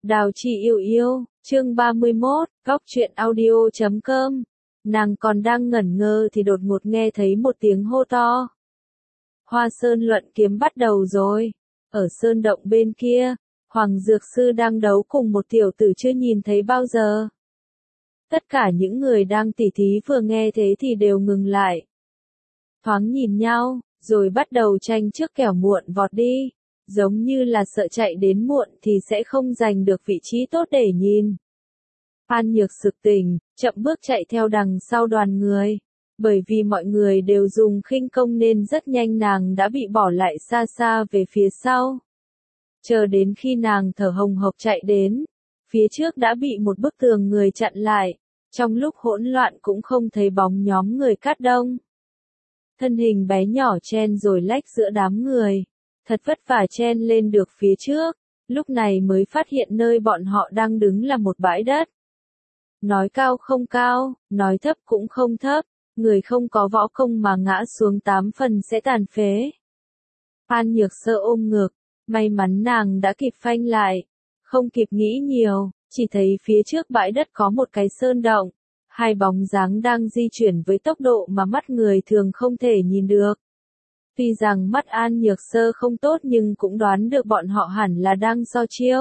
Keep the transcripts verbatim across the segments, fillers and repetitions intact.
Đào Chi yêu yêu, chương ba mươi mốt, góc truyện audio chấm com. Nàng còn đang ngẩn ngơ thì đột ngột nghe thấy một tiếng hô to. Hoa Sơn luận kiếm bắt đầu rồi. Ở sơn động bên kia, Hoàng Dược Sư đang đấu cùng một tiểu tử chưa nhìn thấy bao giờ. Tất cả những người đang tỉ thí vừa nghe thế thì đều ngừng lại. Thoáng nhìn nhau, rồi bắt đầu tranh trước kẻo muộn vọt đi. Giống như là sợ chạy đến muộn thì sẽ không giành được vị trí tốt để nhìn. An Nhược sực tỉnh, chậm bước chạy theo đằng sau đoàn người. Bởi vì mọi người đều dùng khinh công nên rất nhanh nàng đã bị bỏ lại xa xa về phía sau. Chờ đến khi nàng thở hồng hộc chạy đến, phía trước đã bị một bức tường người chặn lại. Trong lúc hỗn loạn cũng không thấy bóng nhóm người cát đông. Thân hình bé nhỏ chen rồi lách giữa đám người. Thật vất vả chen lên được phía trước, lúc này mới phát hiện nơi bọn họ đang đứng là một bãi đất. Nói cao không cao, nói thấp cũng không thấp, người không có võ công mà ngã xuống tám phần sẽ tàn phế. An Nhược Sơ ôm ngực, may mắn nàng đã kịp phanh lại, không kịp nghĩ nhiều, chỉ thấy phía trước bãi đất có một cái sơn động, hai bóng dáng đang di chuyển với tốc độ mà mắt người thường không thể nhìn được. Tuy rằng mắt An Nhược Sơ không tốt nhưng cũng đoán được bọn họ hẳn là đang so chiêu.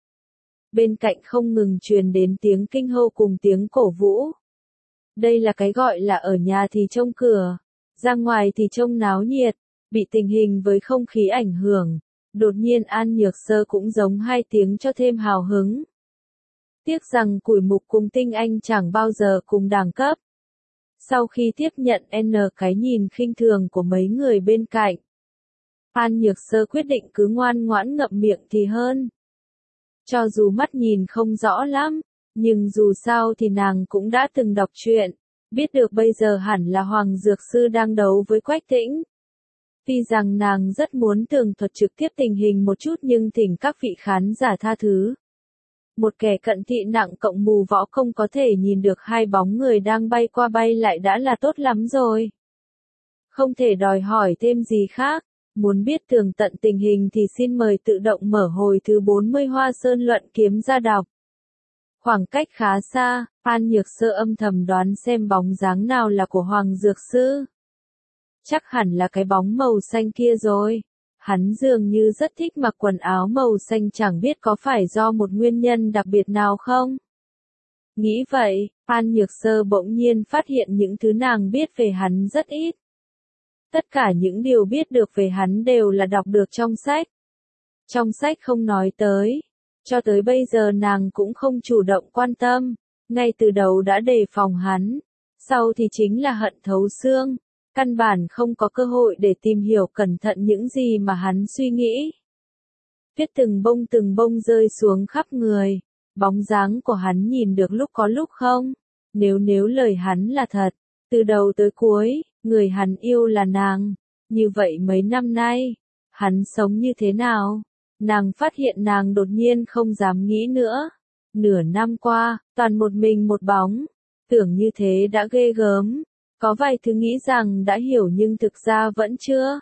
Bên cạnh không ngừng truyền đến tiếng kinh hô cùng tiếng cổ vũ. Đây là cái gọi là ở nhà thì trông cửa, ra ngoài thì trông náo nhiệt, bị tình hình với không khí ảnh hưởng. Đột nhiên An Nhược Sơ cũng giống hai tiếng cho thêm hào hứng. Tiếc rằng Củi Mục cùng Tinh Anh chẳng bao giờ cùng đẳng cấp. Sau khi tiếp nhận N cái nhìn khinh thường của mấy người bên cạnh, An Nhược Sơ quyết định cứ ngoan ngoãn ngậm miệng thì hơn. Cho dù mắt nhìn không rõ lắm, nhưng dù sao thì nàng cũng đã từng đọc truyện, biết được bây giờ hẳn là Hoàng Dược Sư đang đấu với Quách Tĩnh. Tuy rằng nàng rất muốn tường thuật trực tiếp tình hình một chút nhưng thỉnh các vị khán giả tha thứ. Một kẻ cận thị nặng cộng mù võ không có thể nhìn được hai bóng người đang bay qua bay lại đã là tốt lắm rồi. Không thể đòi hỏi thêm gì khác, muốn biết tường tận tình hình thì xin mời tự động mở hồi thứ bốn mươi Hoa Sơn luận kiếm ra đọc. Khoảng cách khá xa, An Nhược Sơ âm thầm đoán xem bóng dáng nào là của Hoàng Dược Sư. Chắc hẳn là cái bóng màu xanh kia rồi. Hắn dường như rất thích mặc quần áo màu xanh, chẳng biết có phải do một nguyên nhân đặc biệt nào không? Nghĩ vậy, An Nhược Sơ bỗng nhiên phát hiện những thứ nàng biết về hắn rất ít. Tất cả những điều biết được về hắn đều là đọc được trong sách. Trong sách không nói tới. Cho tới bây giờ nàng cũng không chủ động quan tâm. Ngay từ đầu đã đề phòng hắn. Sau thì chính là hận thấu xương. Căn bản không có cơ hội để tìm hiểu cẩn thận những gì mà hắn suy nghĩ. Tuyết từng bông từng bông rơi xuống khắp người. Bóng dáng của hắn nhìn được lúc có lúc không. Nếu nếu lời hắn là thật, từ đầu tới cuối, người hắn yêu là nàng. Như vậy mấy năm nay, hắn sống như thế nào? Nàng phát hiện nàng đột nhiên không dám nghĩ nữa. Nửa năm qua, toàn một mình một bóng. Tưởng như thế đã ghê gớm. Có vài thứ nghĩ rằng đã hiểu nhưng thực ra vẫn chưa.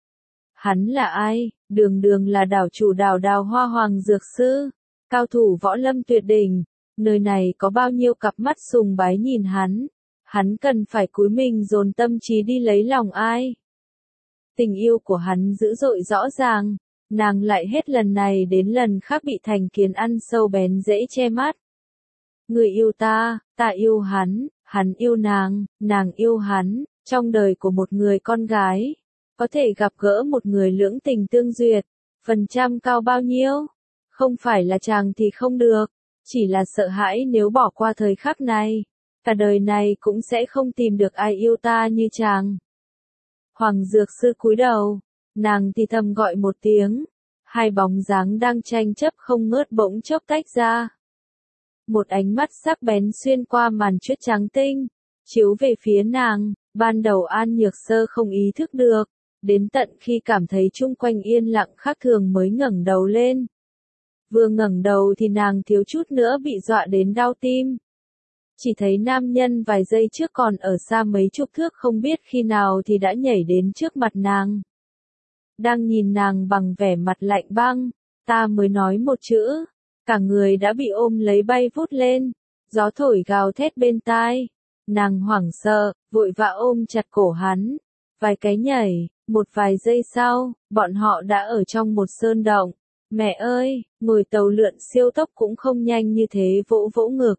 Hắn là ai? Đường đường là đảo chủ đảo Đào Hoa Hoàng Dược Sư, cao thủ võ lâm tuyệt đỉnh. Nơi này có bao nhiêu cặp mắt sùng bái nhìn hắn. Hắn cần phải cúi mình dồn tâm trí đi lấy lòng ai? Tình yêu của hắn dữ dội rõ ràng. Nàng lại hết lần này đến lần khác bị thành kiến ăn sâu bén dễ che mắt. Người yêu ta, ta yêu hắn. Hắn yêu nàng, nàng yêu hắn, trong đời của một người con gái, có thể gặp gỡ một người lưỡng tình tương duyệt, phần trăm cao bao nhiêu? Không phải là chàng thì không được, chỉ là sợ hãi nếu bỏ qua thời khắc này, cả đời này cũng sẽ không tìm được ai yêu ta như chàng. Hoàng Dược Sư cúi đầu, nàng thì thầm gọi một tiếng, hai bóng dáng đang tranh chấp không ngớt bỗng chốc tách ra. Một ánh mắt sắc bén xuyên qua màn tuyết trắng tinh, chiếu về phía nàng. Ban đầu An Nhược Sơ không ý thức được, đến tận khi cảm thấy chung quanh yên lặng khác thường mới ngẩng đầu lên. Vừa ngẩng đầu thì nàng thiếu chút nữa bị dọa đến đau tim. Chỉ thấy nam nhân vài giây trước còn ở xa mấy chục thước không biết khi nào thì đã nhảy đến trước mặt nàng. Đang nhìn nàng bằng vẻ mặt lạnh băng, ta mới nói một chữ. cả người đã bị ôm lấy bay vút lên, gió thổi gào thét bên tai. Nàng hoảng sợ, vội vã ôm chặt cổ hắn, vài cái nhảy, một vài giây sau, bọn họ đã ở trong một sơn động. Mẹ ơi, ngồi tàu lượn siêu tốc cũng không nhanh như thế, vỗ vỗ ngực.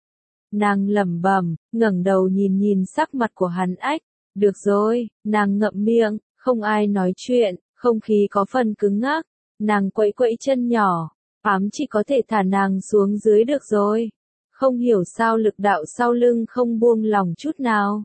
Nàng lẩm bẩm, ngẩng đầu nhìn nhìn sắc mặt của hắn ách, được rồi, nàng ngậm miệng, không ai nói chuyện, không khí có phần cứng ngắc, nàng quẫy quẫy chân nhỏ, ám chỉ có thể thả nàng xuống dưới được rồi. Không hiểu sao lực đạo sau lưng không buông lòng chút nào.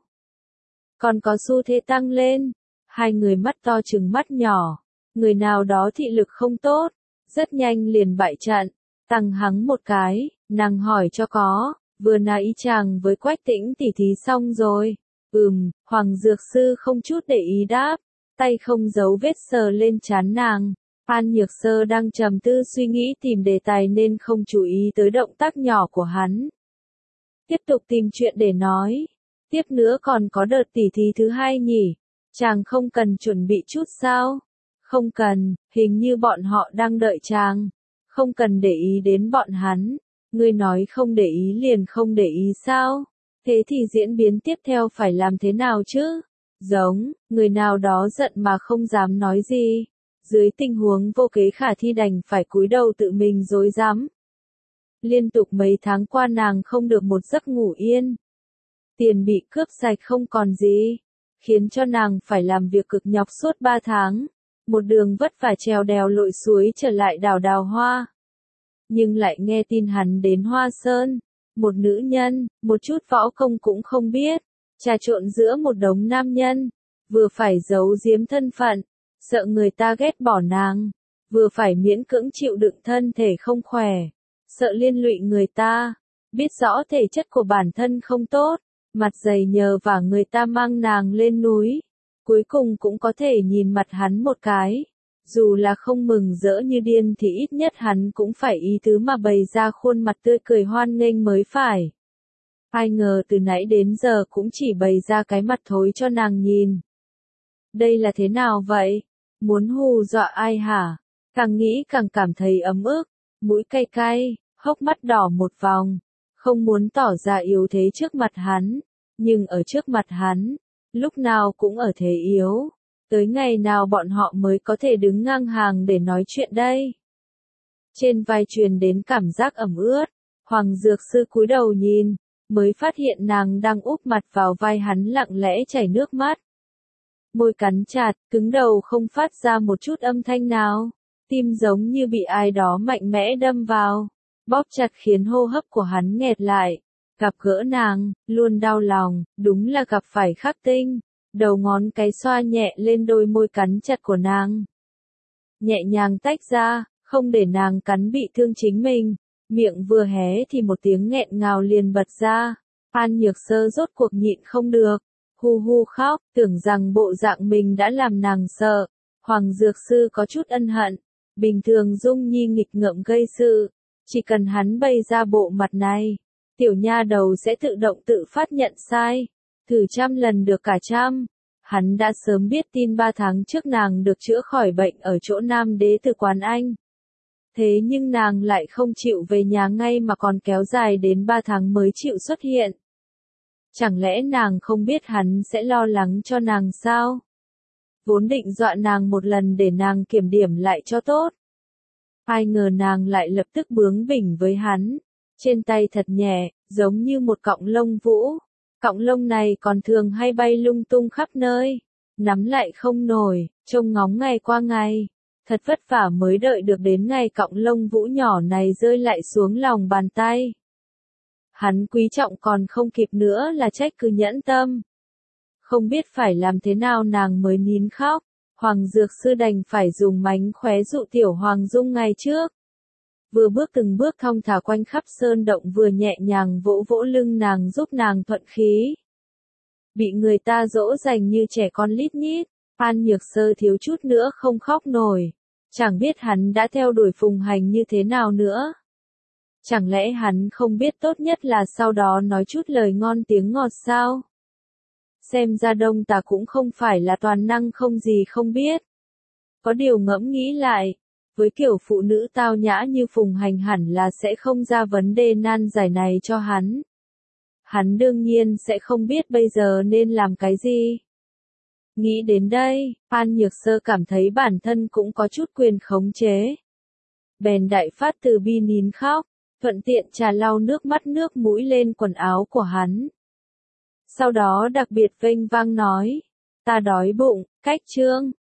Còn có xu thế tăng lên, hai người mắt to trừng mắt nhỏ, người nào đó thị lực không tốt, rất nhanh liền bại trận, tăng hắng một cái, nàng hỏi cho có, vừa nãy chàng với Quách Tĩnh tỉ thí xong rồi, ừm, Hoàng Dược Sư không chút để ý đáp, tay không giấu vết sờ lên trán nàng. An Nhược Sơ đang trầm tư suy nghĩ tìm đề tài nên không chú ý tới động tác nhỏ của hắn. Tiếp tục tìm chuyện để nói. Tiếp nữa còn có đợt tỉ thí thứ hai nhỉ? Chàng không cần chuẩn bị chút sao? Không cần, hình như bọn họ đang đợi chàng. Không cần để ý đến bọn hắn. Ngươi nói không để ý liền không để ý sao? Thế thì diễn biến tiếp theo phải làm thế nào chứ? Giống, người nào đó giận mà không dám nói gì. Dưới tình huống vô kế khả thi đành phải cúi đầu tự mình dối rắm. Liên tục mấy tháng qua nàng không được một giấc ngủ yên. Tiền bị cướp sạch không còn gì, khiến cho nàng phải làm việc cực nhọc suốt ba tháng. Một đường vất vả trèo đèo lội suối trở lại đảo Đào Hoa. Nhưng lại nghe tin hắn đến Hoa Sơn, một nữ nhân, một chút võ công cũng không biết, trà trộn giữa một đống nam nhân, vừa phải giấu giếm thân phận, sợ người ta ghét bỏ nàng, vừa phải miễn cưỡng chịu đựng thân thể không khỏe, sợ liên lụy người ta, biết rõ thể chất của bản thân không tốt, mặt dày nhờ vả người ta mang nàng lên núi, cuối cùng cũng có thể nhìn mặt hắn một cái, dù là không mừng rỡ như điên thì ít nhất hắn cũng phải ý tứ mà bày ra khuôn mặt tươi cười hoan nghênh mới phải. Ai ngờ từ nãy đến giờ cũng chỉ bày ra cái mặt thối cho nàng nhìn. Đây là thế nào vậy? Muốn hù dọa ai hả? Càng nghĩ càng cảm thấy ấm ức, mũi cay cay, hốc mắt đỏ một vòng, không muốn tỏ ra yếu thế trước mặt hắn, nhưng ở trước mặt hắn, lúc nào cũng ở thế yếu. Tới ngày nào bọn họ mới có thể đứng ngang hàng để nói chuyện đây? Trên vai truyền đến cảm giác ẩm ướt, Hoàng Dược Sư cúi đầu nhìn, mới phát hiện nàng đang úp mặt vào vai hắn lặng lẽ chảy nước mắt. Môi cắn chặt, cứng đầu không phát ra một chút âm thanh nào, tim giống như bị ai đó mạnh mẽ đâm vào, bóp chặt khiến hô hấp của hắn nghẹt lại. Gặp gỡ nàng, luôn đau lòng, đúng là gặp phải khắc tinh. Đầu ngón cái xoa nhẹ lên đôi môi cắn chặt của nàng. Nhẹ nhàng tách ra, không để nàng cắn bị thương chính mình. Miệng vừa hé thì một tiếng nghẹn ngào liền bật ra. An Nhược Sơ rốt cuộc nhịn không được. Hu hu khóc, tưởng rằng bộ dạng mình đã làm nàng sợ. Hoàng Dược Sư có chút ân hận. Bình thường Dung Nhi nghịch ngợm gây sự. Chỉ cần hắn bày ra bộ mặt này, tiểu nha đầu sẽ tự động tự phát nhận sai. Thử trăm lần được cả trăm. Hắn đã sớm biết tin ba tháng trước nàng được chữa khỏi bệnh ở chỗ Nam Đế từ quán Anh. Thế nhưng nàng lại không chịu về nhà ngay mà còn kéo dài đến ba tháng mới chịu xuất hiện. Chẳng lẽ nàng không biết hắn sẽ lo lắng cho nàng sao? Vốn định dọa nàng một lần để nàng kiểm điểm lại cho tốt. Ai ngờ nàng lại lập tức bướng bỉnh với hắn. Trên tay thật nhẹ, giống như một cọng lông vũ. Cọng lông này còn thường hay bay lung tung khắp nơi. Nắm lại không nổi, trông ngóng ngày qua ngày. Thật vất vả mới đợi được đến ngày cọng lông vũ nhỏ này rơi lại xuống lòng bàn tay. Hắn quý trọng còn không kịp nữa là trách cứ nhẫn tâm. Không biết phải làm thế nào nàng mới nín khóc. Hoàng Dược Sư đành phải dùng mánh khóe dụ tiểu Hoàng Dung ngày trước. Vừa bước từng bước thong thả quanh khắp sơn động vừa nhẹ nhàng vỗ vỗ lưng nàng giúp nàng thuận khí. Bị người ta dỗ dành như trẻ con lít nhít, An Nhược Sơ thiếu chút nữa không khóc nổi. Chẳng biết hắn đã theo đuổi Phùng Hành như thế nào nữa. Chẳng lẽ hắn không biết tốt nhất là sau đó nói chút lời ngon tiếng ngọt sao? Xem ra Đông Tà cũng không phải là toàn năng không gì không biết. Có điều ngẫm nghĩ lại, với kiểu phụ nữ tao nhã như Phùng Hành hẳn là sẽ không ra vấn đề nan giải này cho hắn. Hắn đương nhiên sẽ không biết bây giờ nên làm cái gì. Nghĩ đến đây, An Nhược Sơ cảm thấy bản thân cũng có chút quyền khống chế. Bèn đại phát từ bi nín khóc, thuận tiện trà lau nước mắt nước mũi lên quần áo của hắn. Sau đó đặc biệt vênh vang nói, ta đói bụng, cách Trương.